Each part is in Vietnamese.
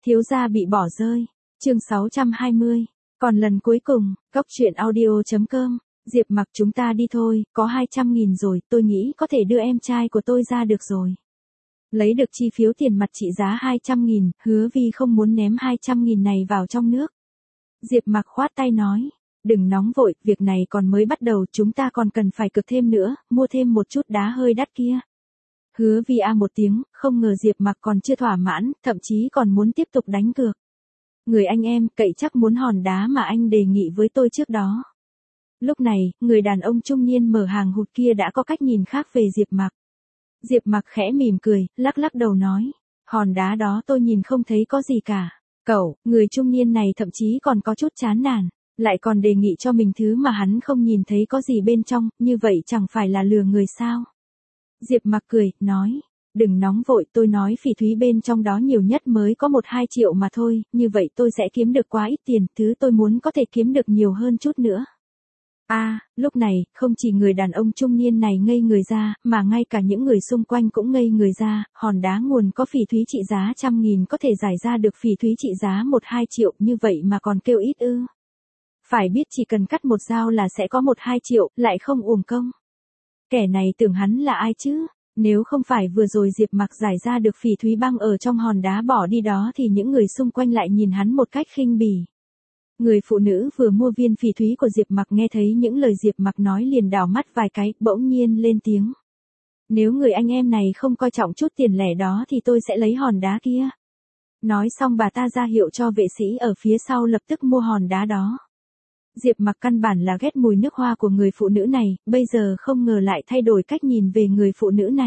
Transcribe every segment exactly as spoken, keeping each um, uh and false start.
Thiếu gia bị bỏ rơi. Chương sáu trăm hai mươi. Còn lần cuối cùng, Góc Truyện Audio chấm com. Diệp Mặc, chúng ta đi thôi, có hai trăm nghìn rồi, tôi nghĩ có thể đưa em trai của tôi ra được rồi. Lấy được chi phiếu tiền mặt trị giá hai trăm nghìn, Hứa Vi không muốn ném hai trăm nghìn này vào trong nước. Diệp Mặc khoát tay nói, đừng nóng vội, việc này còn mới bắt đầu, chúng ta còn cần phải cực thêm nữa, mua thêm một chút đá hơi đắt kia. Hứa Vi a một tiếng, không ngờ Diệp Mặc còn chưa thỏa mãn, thậm chí còn muốn tiếp tục đánh cược. Người anh em, cậy chắc muốn hòn đá mà anh đề nghị với tôi trước đó. Lúc này, người đàn ông trung niên mở hàng hụt kia đã có cách nhìn khác về Diệp Mặc. Diệp Mặc khẽ mỉm cười, lắc lắc đầu nói, hòn đá đó tôi nhìn không thấy có gì cả. Cậu, người trung niên này thậm chí còn có chút chán nản, lại còn đề nghị cho mình thứ mà hắn không nhìn thấy có gì bên trong, như vậy chẳng phải là lừa người sao? Diệp Mặc cười, nói, đừng nóng vội, tôi nói phỉ thúy bên trong đó nhiều nhất mới có một hai triệu mà thôi, như vậy tôi sẽ kiếm được quá ít tiền, thứ tôi muốn có thể kiếm được nhiều hơn chút nữa. A, à, lúc này, không chỉ người đàn ông trung niên này ngây người ra, mà ngay cả những người xung quanh cũng ngây người ra, hòn đá nguồn có phỉ thúy trị giá trăm nghìn có thể giải ra được phỉ thúy trị giá một hai triệu, như vậy mà còn kêu ít ư. Phải biết chỉ cần cắt một dao là sẽ có một hai triệu, lại không uổng công. Kẻ này tưởng hắn là ai chứ? Nếu không phải vừa rồi Diệp Mặc giải ra được phỉ thúy băng ở trong hòn đá bỏ đi đó thì những người xung quanh lại nhìn hắn một cách khinh bỉ. Người phụ nữ vừa mua viên phỉ thúy của Diệp Mặc nghe thấy những lời Diệp Mặc nói liền đảo mắt vài cái, bỗng nhiên lên tiếng. Nếu người anh em này không coi trọng chút tiền lẻ đó thì tôi sẽ lấy hòn đá kia. Nói xong bà ta ra hiệu cho vệ sĩ ở phía sau lập tức mua hòn đá đó. Diệp Mặc căn bản là ghét mùi nước hoa của người phụ nữ này, bây giờ không ngờ lại thay đổi cách nhìn về người phụ nữ này.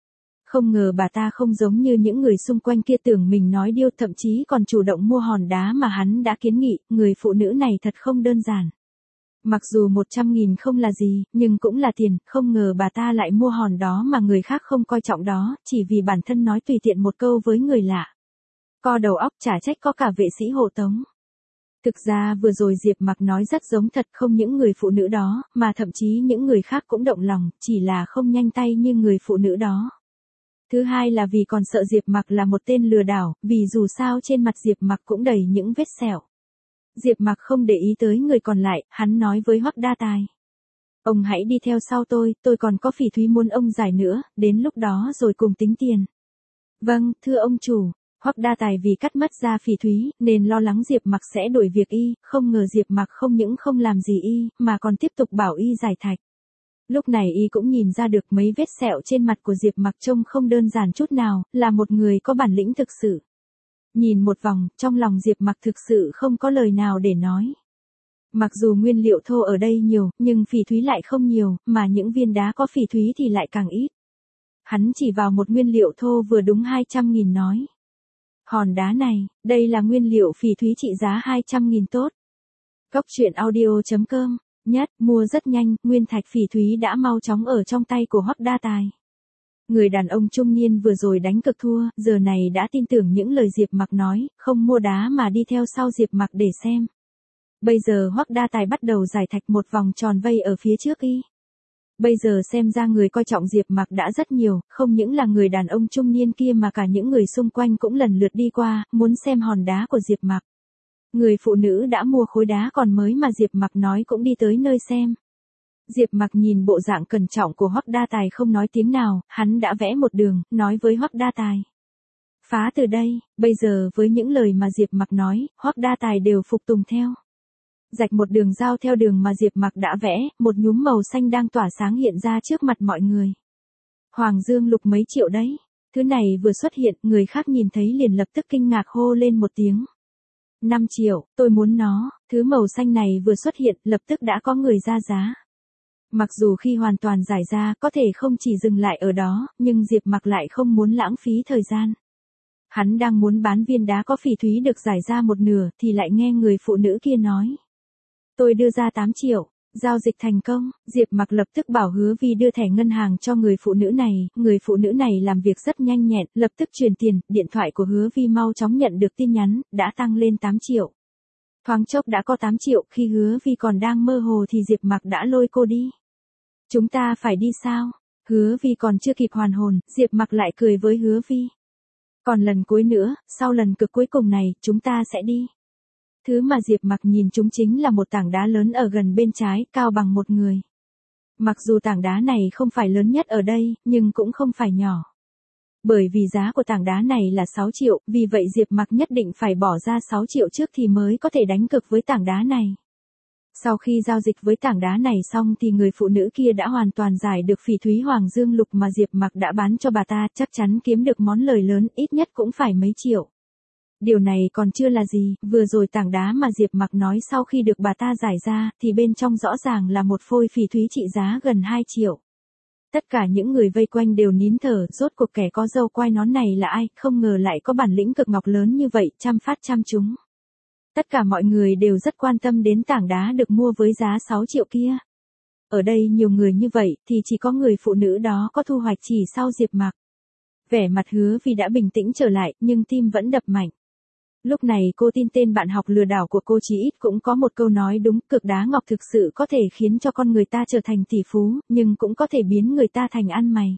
Không ngờ bà ta không giống như những người xung quanh kia tưởng mình nói điêu, thậm chí còn chủ động mua hòn đá mà hắn đã kiến nghị, người phụ nữ này thật không đơn giản. Mặc dù một trăm nghìn không là gì, nhưng cũng là tiền, không ngờ bà ta lại mua hòn đó mà người khác không coi trọng đó, chỉ vì bản thân nói tùy tiện một câu với người lạ. Co đầu óc, chả trách có cả vệ sĩ hộ tống. Thực ra vừa rồi Diệp Mặc nói rất giống thật, không những người phụ nữ đó, mà thậm chí những người khác cũng động lòng, chỉ là không nhanh tay như người phụ nữ đó. Thứ hai là vì còn sợ Diệp Mặc là một tên lừa đảo, vì dù sao trên mặt Diệp Mặc cũng đầy những vết sẹo. Diệp Mặc không để ý tới người còn lại, hắn nói với Hoắc Đa Tài. Ông hãy đi theo sau tôi, tôi còn có phỉ thúy muốn ông giải nữa, đến lúc đó rồi cùng tính tiền. Vâng, thưa ông chủ. Hoắc Đa Tài vì cắt mất ra phỉ thúy, nên lo lắng Diệp Mặc sẽ đổi việc y, không ngờ Diệp Mặc không những không làm gì y, mà còn tiếp tục bảo y giải thạch. Lúc này y cũng nhìn ra được mấy vết sẹo trên mặt của Diệp Mặc trông không đơn giản chút nào, là một người có bản lĩnh thực sự. Nhìn một vòng, trong lòng Diệp Mặc thực sự không có lời nào để nói. Mặc dù nguyên liệu thô ở đây nhiều, nhưng phỉ thúy lại không nhiều, mà những viên đá có phỉ thúy thì lại càng ít. Hắn chỉ vào một nguyên liệu thô vừa đúng hai trăm nghìn nói. Hòn đá này, đây là nguyên liệu phỉ thúy trị giá hai trăm nghìn tốt. Góc Truyện Audio chấm com. Nhất, mua rất nhanh, nguyên thạch phỉ thúy đã mau chóng ở trong tay của Hoắc Đa Tài. Người đàn ông trung niên vừa rồi đánh cực thua, giờ này đã tin tưởng những lời Diệp Mặc nói, không mua đá mà đi theo sau Diệp Mặc để xem. Bây giờ Hoắc Đa Tài bắt đầu giải thạch một vòng tròn vây ở phía trước y. Bây giờ xem ra người coi trọng Diệp Mặc đã rất nhiều, không những là người đàn ông trung niên kia mà cả những người xung quanh cũng lần lượt đi qua, muốn xem hòn đá của Diệp Mặc. Người phụ nữ đã mua khối đá còn mới mà Diệp Mặc nói cũng đi tới nơi xem. Diệp Mặc nhìn bộ dạng cẩn trọng của Hoắc Đa Tài không nói tiếng nào, hắn đã vẽ một đường, nói với Hoắc Đa Tài. Phá từ đây, bây giờ với những lời mà Diệp Mặc nói, Hoắc Đa Tài đều phục tùng theo. Rạch một đường giao theo đường mà Diệp Mặc đã vẽ, một nhúm màu xanh đang tỏa sáng hiện ra trước mặt mọi người. Hoàng Dương lục mấy triệu đấy. Thứ này vừa xuất hiện, người khác nhìn thấy liền lập tức kinh ngạc hô lên một tiếng. năm triệu, tôi muốn nó. Thứ màu xanh này vừa xuất hiện, lập tức đã có người ra giá. Mặc dù khi hoàn toàn giải ra có thể không chỉ dừng lại ở đó, nhưng Diệp Mặc lại không muốn lãng phí thời gian. Hắn đang muốn bán viên đá có phỉ thúy được giải ra một nửa thì lại nghe người phụ nữ kia nói. Tôi đưa ra tám triệu, giao dịch thành công. Diệp Mặc lập tức bảo Hứa Vi đưa thẻ ngân hàng cho người phụ nữ này, người phụ nữ này làm việc rất nhanh nhẹn, lập tức truyền tiền, điện thoại của Hứa Vi mau chóng nhận được tin nhắn, đã tăng lên tám triệu. Thoáng chốc đã có tám triệu, khi Hứa Vi còn đang mơ hồ thì Diệp Mặc đã lôi cô đi. Chúng ta phải đi sao? Hứa Vi còn chưa kịp hoàn hồn, Diệp Mặc lại cười với Hứa Vi. Còn lần cuối nữa, sau lần cực cuối cùng này, chúng ta sẽ đi. Thứ mà Diệp Mặc nhìn chúng chính là một tảng đá lớn ở gần bên trái, cao bằng một người. Mặc dù tảng đá này không phải lớn nhất ở đây, nhưng cũng không phải nhỏ. Bởi vì giá của tảng đá này là sáu triệu, vì vậy Diệp Mặc nhất định phải bỏ ra sáu triệu trước thì mới có thể đánh cược với tảng đá này. Sau khi giao dịch với tảng đá này xong thì người phụ nữ kia đã hoàn toàn giải được phỉ thúy Hoàng Dương Lục mà Diệp Mặc đã bán cho bà ta, chắc chắn kiếm được món lời lớn, ít nhất cũng phải mấy triệu. Điều này còn chưa là gì, vừa rồi tảng đá mà Diệp Mặc nói sau khi được bà ta giải ra, thì bên trong rõ ràng là một phôi phỉ thúy trị giá gần hai triệu. Tất cả những người vây quanh đều nín thở, rốt cuộc kẻ có râu quai nón này là ai, không ngờ lại có bản lĩnh cực ngọc lớn như vậy, trăm phát trăm trúng. Tất cả mọi người đều rất quan tâm đến tảng đá được mua với giá sáu triệu kia. Ở đây nhiều người như vậy, thì chỉ có người phụ nữ đó có thu hoạch chỉ sau Diệp Mặc. Vẻ mặt Hứa Vi đã bình tĩnh trở lại, nhưng tim vẫn đập mạnh. Lúc này cô tin tên bạn học lừa đảo của cô chí ít cũng có một câu nói đúng, cực đá ngọc thực sự có thể khiến cho con người ta trở thành tỷ phú, nhưng cũng có thể biến người ta thành ăn mày.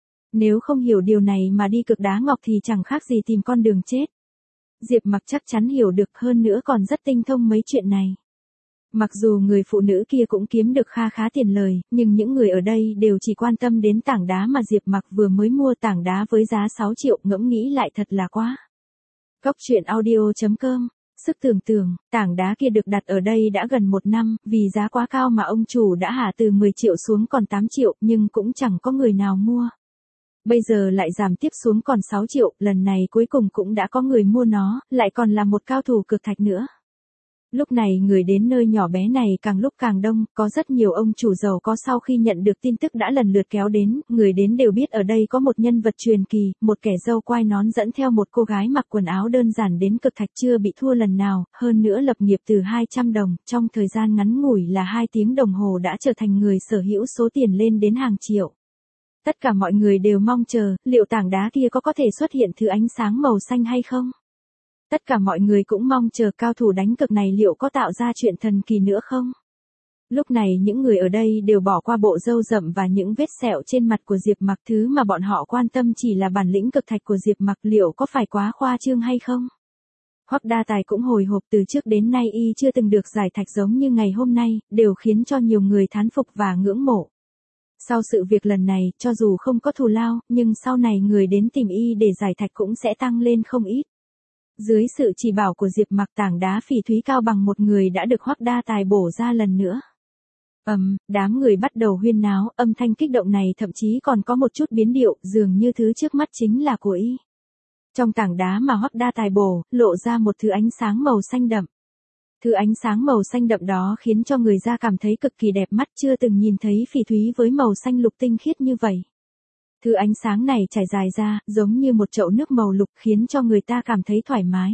Nếu không hiểu điều này mà đi cực đá ngọc thì chẳng khác gì tìm con đường chết. Diệp Mặc chắc chắn hiểu được, hơn nữa còn rất tinh thông mấy chuyện này. Mặc dù người phụ nữ kia cũng kiếm được kha khá tiền lời, nhưng những người ở đây đều chỉ quan tâm đến tảng đá mà Diệp Mặc vừa mới mua, tảng đá với giá sáu triệu, ngẫm nghĩ lại thật là quá. Cóc truyện audio chấm com. Sức tưởng tượng, tảng đá kia được đặt ở đây đã gần một năm, vì giá quá cao mà ông chủ đã hạ từ mười triệu xuống còn tám triệu, nhưng cũng chẳng có người nào mua. Bây giờ lại giảm tiếp xuống còn sáu triệu, lần này cuối cùng cũng đã có người mua nó, lại còn là một cao thủ cực thạch nữa. Lúc này người đến nơi nhỏ bé này càng lúc càng đông, có rất nhiều ông chủ giàu có sau khi nhận được tin tức đã lần lượt kéo đến, người đến đều biết ở đây có một nhân vật truyền kỳ, một kẻ râu quai nón dẫn theo một cô gái mặc quần áo đơn giản đến cực thạch chưa bị thua lần nào, hơn nữa lập nghiệp từ hai trăm đồng, trong thời gian ngắn ngủi là hai tiếng đồng hồ đã trở thành người sở hữu số tiền lên đến hàng triệu. Tất cả mọi người đều mong chờ, liệu tảng đá kia có có thể xuất hiện thứ ánh sáng màu xanh hay không? Tất cả mọi người cũng mong chờ cao thủ đánh cực này liệu có tạo ra chuyện thần kỳ nữa không? Lúc này những người ở đây đều bỏ qua bộ râu rậm và những vết sẹo trên mặt của Diệp Mặc, thứ mà bọn họ quan tâm chỉ là bản lĩnh cực thạch của Diệp Mặc liệu có phải quá khoa trương hay không? Hoắc Đa Tài cũng hồi hộp, từ trước đến nay y chưa từng được giải thạch giống như ngày hôm nay, đều khiến cho nhiều người thán phục và ngưỡng mộ. Sau sự việc lần này, cho dù không có thù lao, nhưng sau này người đến tìm y để giải thạch cũng sẽ tăng lên không ít. Dưới sự chỉ bảo của Diệp Mặc, tảng đá phỉ thúy cao bằng một người đã được Hoắc Đa Tài bổ ra lần nữa. Ầm, um, đám người bắt đầu huyên náo, âm thanh kích động này thậm chí còn có một chút biến điệu, dường như thứ trước mắt chính là của y. Trong tảng đá mà Hoắc Đa Tài bổ, lộ ra một thứ ánh sáng màu xanh đậm. Thứ ánh sáng màu xanh đậm đó khiến cho người ta cảm thấy cực kỳ đẹp mắt, chưa từng nhìn thấy phỉ thúy với màu xanh lục tinh khiết như vậy. Thứ ánh sáng này trải dài ra, giống như một chậu nước màu lục khiến cho người ta cảm thấy thoải mái.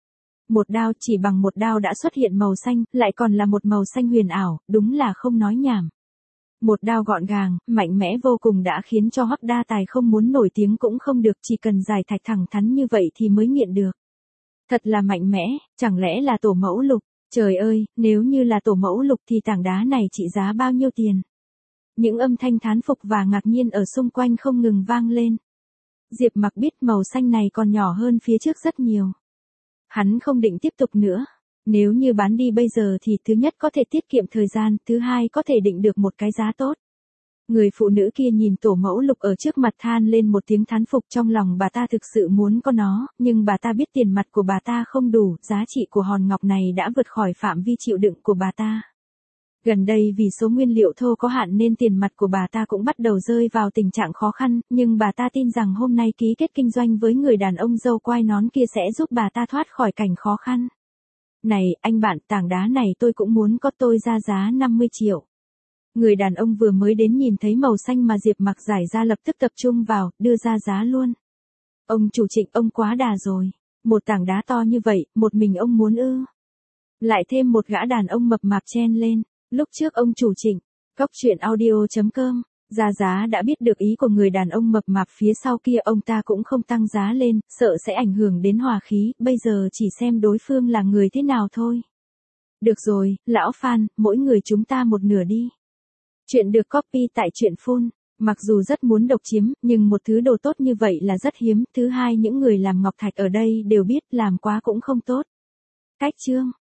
Một đao, chỉ bằng một đao đã xuất hiện màu xanh, lại còn là một màu xanh huyền ảo, đúng là không nói nhảm. Một đao gọn gàng, mạnh mẽ vô cùng đã khiến cho Hoắc Đa Tài không muốn nổi tiếng cũng không được, chỉ cần giải thạch thẳng thắn như vậy thì mới nghiện được. Thật là mạnh mẽ, chẳng lẽ là tổ mẫu lục? Trời ơi, nếu như là tổ mẫu lục thì tảng đá này trị giá bao nhiêu tiền? Những âm thanh thán phục và ngạc nhiên ở xung quanh không ngừng vang lên. Diệp Mặc biết màu xanh này còn nhỏ hơn phía trước rất nhiều. Hắn không định tiếp tục nữa. Nếu như bán đi bây giờ thì thứ nhất có thể tiết kiệm thời gian, thứ hai có thể định được một cái giá tốt. Người phụ nữ kia nhìn tổ mẫu lục ở trước mặt than lên một tiếng thán phục, trong lòng bà ta thực sự muốn có nó, nhưng bà ta biết tiền mặt của bà ta không đủ, giá trị của hòn ngọc này đã vượt khỏi phạm vi chịu đựng của bà ta. Gần đây vì số nguyên liệu thô có hạn nên tiền mặt của bà ta cũng bắt đầu rơi vào tình trạng khó khăn, nhưng bà ta tin rằng hôm nay ký kết kinh doanh với người đàn ông râu quai nón kia sẽ giúp bà ta thoát khỏi cảnh khó khăn. Này, anh bạn, tảng đá này tôi cũng muốn có, tôi ra giá năm mươi triệu. Người đàn ông vừa mới đến nhìn thấy màu xanh mà Diệp Mặc giải ra lập tức tập trung vào, đưa ra giá luôn. Ông chủ Trịnh, ông quá đà rồi. Một tảng đá to như vậy, một mình ông muốn ư? Lại thêm một gã đàn ông mập mạp chen lên. Lúc trước ông chủ Trịnh, cóc truyện audio chấm com, ra giá đã biết được ý của người đàn ông mập mạp phía sau kia, ông ta cũng không tăng giá lên, sợ sẽ ảnh hưởng đến hòa khí, bây giờ chỉ xem đối phương là người thế nào thôi. Được rồi, lão Phan, mỗi người chúng ta một nửa đi. Chuyện được copy tại truyện phun. Mặc dù rất muốn độc chiếm, nhưng một thứ đồ tốt như vậy là rất hiếm. Thứ hai, những người làm ngọc thạch ở đây đều biết làm quá cũng không tốt. Cách chương